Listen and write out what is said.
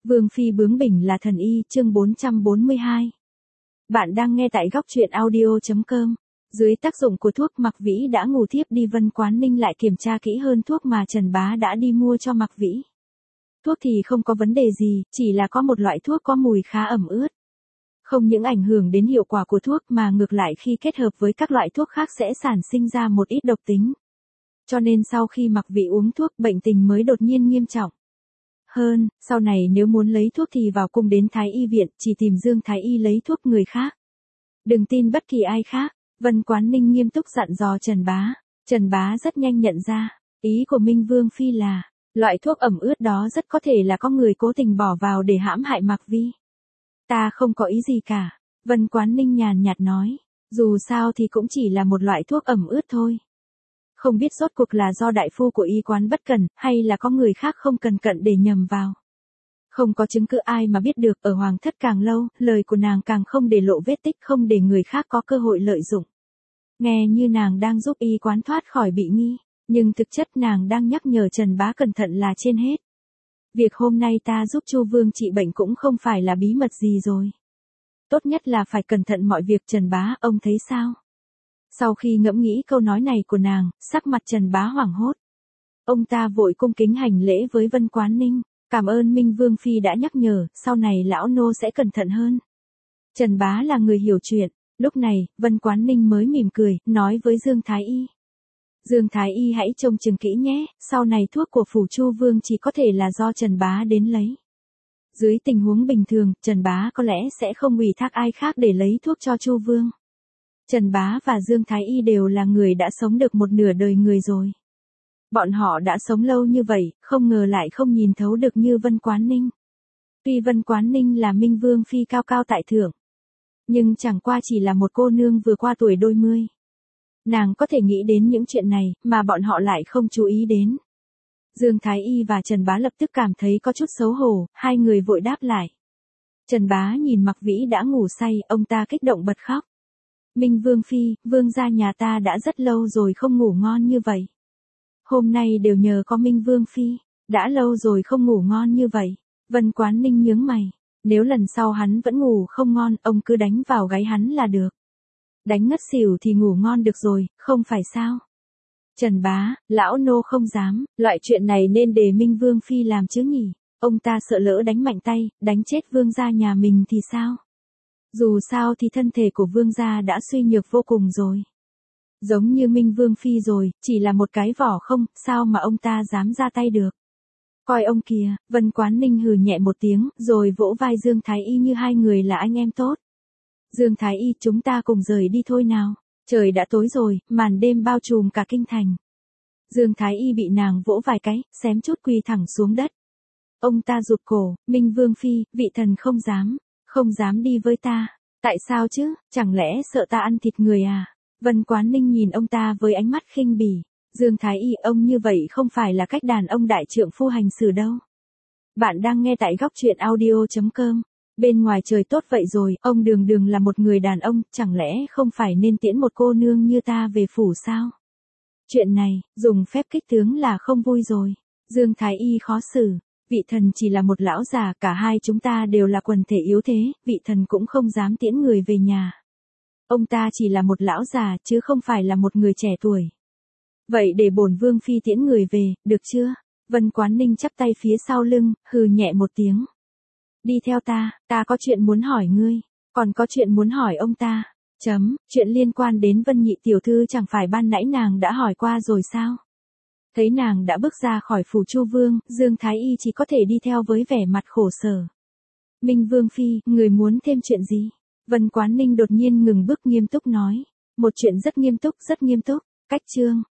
Vương phi bướng bỉnh là thần y, chương 442. Bạn đang nghe tại góc truyện audio.com. Dưới tác dụng của thuốc, Mạc Vĩ đã ngủ thiếp đi. Vân Quán Ninh lại kiểm tra kỹ hơn thuốc mà Trần Bá đã đi mua cho Mạc Vĩ. Thuốc thì không có vấn đề gì, chỉ là có một loại thuốc có mùi khá ẩm ướt. Không những ảnh hưởng đến hiệu quả của thuốc mà ngược lại khi kết hợp với các loại thuốc khác sẽ sản sinh ra một ít độc tính. Cho nên sau khi Mạc Vĩ uống thuốc, bệnh tình mới đột nhiên nghiêm trọng. Sau này nếu muốn lấy thuốc thì vào cung đến Thái Y viện, chỉ tìm Dương Thái Y lấy thuốc người khác. Đừng tin bất kỳ ai khác, Vân Quán Ninh nghiêm túc dặn dò Trần Bá. Trần Bá rất nhanh nhận ra, ý của Minh Vương Phi là, loại thuốc ẩm ướt đó rất có thể là có người cố tình bỏ vào để hãm hại Mạc Vĩ. Ta không có ý gì cả, Vân Quán Ninh nhàn nhạt nói, dù sao thì cũng chỉ là một loại thuốc ẩm ướt thôi. Không biết rốt cuộc là do đại phu của y quán bất cẩn, hay là có người khác không cẩn cận để nhầm vào. Không có chứng cứ ai mà biết được, ở hoàng thất càng lâu, lời của nàng càng không để lộ vết tích, không để người khác có cơ hội lợi dụng. Nghe như nàng đang giúp y quán thoát khỏi bị nghi, nhưng thực chất nàng đang nhắc nhở Trần Bá cẩn thận là trên hết. Việc hôm nay ta giúp Chu Vương trị bệnh cũng không phải là bí mật gì rồi. Tốt nhất là phải cẩn thận mọi việc. Trần Bá, ông thấy sao? Sau khi ngẫm nghĩ câu nói này của nàng, sắc mặt Trần Bá hoảng hốt. Ông ta vội cung kính hành lễ với Vân Quán Ninh, cảm ơn Minh Vương Phi đã nhắc nhở, sau này lão nô sẽ cẩn thận hơn. Trần Bá là người hiểu chuyện, lúc này, Vân Quán Ninh mới mỉm cười, nói với Dương Thái Y. Dương Thái Y hãy trông chừng kỹ nhé, sau này thuốc của phủ Chu Vương chỉ có thể là do Trần Bá đến lấy. Dưới tình huống bình thường, Trần Bá có lẽ sẽ không ủy thác ai khác để lấy thuốc cho Chu Vương. Trần Bá và Dương Thái Y đều là người đã sống được một nửa đời người rồi. Bọn họ đã sống lâu như vậy, không ngờ lại không nhìn thấu được như Vân Quán Ninh. Tuy Vân Quán Ninh là Minh Vương Phi cao cao tại thượng, nhưng chẳng qua chỉ là một cô nương vừa qua tuổi đôi mươi. Nàng có thể nghĩ đến những chuyện này, mà bọn họ lại không chú ý đến. Dương Thái Y và Trần Bá lập tức cảm thấy có chút xấu hổ, hai người vội đáp lại. Trần Bá nhìn Mạc Vĩ đã ngủ say, ông ta kích động bật khóc. Minh Vương Phi, vương gia nhà ta đã rất lâu rồi không ngủ ngon như vậy. Hôm nay đều nhờ có Minh Vương Phi, đã lâu rồi không ngủ ngon như vậy. Vân Quán Ninh nhướng mày, nếu lần sau hắn vẫn ngủ không ngon, ông cứ đánh vào gáy hắn là được. Đánh ngất xỉu thì ngủ ngon được rồi, không phải sao? Trần Bá, lão nô không dám, loại chuyện này nên để Minh Vương Phi làm chứ nhỉ? Ông ta sợ lỡ đánh mạnh tay, đánh chết vương gia nhà mình thì sao? Dù sao thì thân thể của vương gia đã suy nhược vô cùng rồi. Giống như Minh Vương Phi rồi, chỉ là một cái vỏ không, sao mà ông ta dám ra tay được. Coi ông kìa, Vân Quán Ninh hừ nhẹ một tiếng, rồi vỗ vai Dương Thái Y như hai người là anh em tốt. Dương Thái Y, chúng ta cùng rời đi thôi nào. Trời đã tối rồi, màn đêm bao trùm cả kinh thành. Dương Thái Y bị nàng vỗ vài cái, xém chút quỳ thẳng xuống đất. Ông ta rụt cổ, Minh Vương Phi, vị thần không dám đi với ta. Tại sao chứ, chẳng lẽ sợ ta ăn thịt người à? Vân Quán Ninh nhìn ông ta với ánh mắt khinh bỉ. Dương Thái Y, ông như vậy không phải là cách đàn ông đại trượng phu hành xử đâu. Bạn đang nghe tại góc truyện audio.com. Bên ngoài trời tốt vậy rồi, ông đường là một người đàn ông, chẳng lẽ không phải nên tiễn một cô nương như ta về phủ sao? Chuyện này, dùng phép kích tướng là không vui rồi. Dương Thái Y khó xử. Vị thần chỉ là một lão già, cả hai chúng ta đều là quần thể yếu thế, vị thần cũng không dám tiễn người về nhà. Ông ta chỉ là một lão già, chứ không phải là một người trẻ tuổi. Vậy để bổn Vương Phi tiễn người về, được chưa? Vân Quán Ninh chắp tay phía sau lưng, hừ nhẹ một tiếng. Đi theo ta có chuyện muốn hỏi ngươi, còn có chuyện muốn hỏi ông ta. Chuyện liên quan đến Vân nhị tiểu thư chẳng phải ban nãy nàng đã hỏi qua rồi sao? Thấy nàng đã bước ra khỏi phủ Chu Vương, Dương Thái Y chỉ có thể đi theo với vẻ mặt khổ sở. Minh Vương Phi, người muốn thêm chuyện gì? Vân Quán Ninh đột nhiên ngừng bước nghiêm túc nói. Một chuyện rất nghiêm túc. Cách chương.